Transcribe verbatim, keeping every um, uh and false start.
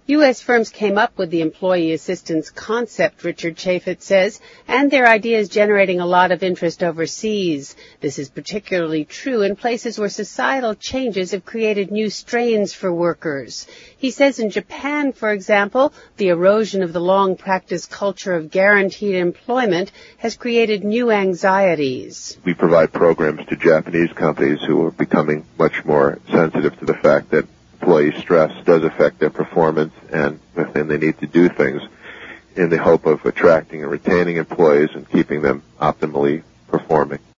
U S firms came up with the employee assistance concept, Richard Chaffetz says, and their idea is generating a lot of interest overseas. This is particularly true in places where societal changes have created new strains for workers. He says in Japan, for example, the erosion of the long-practiced culture of guaranteed employment has created new anxieties. We provide programs to Japanese companies who are becoming much more sensitive to the fact that employee stress does affect their performance, and then they need to do things in the hope of attracting and retaining employees and keeping them optimally performing.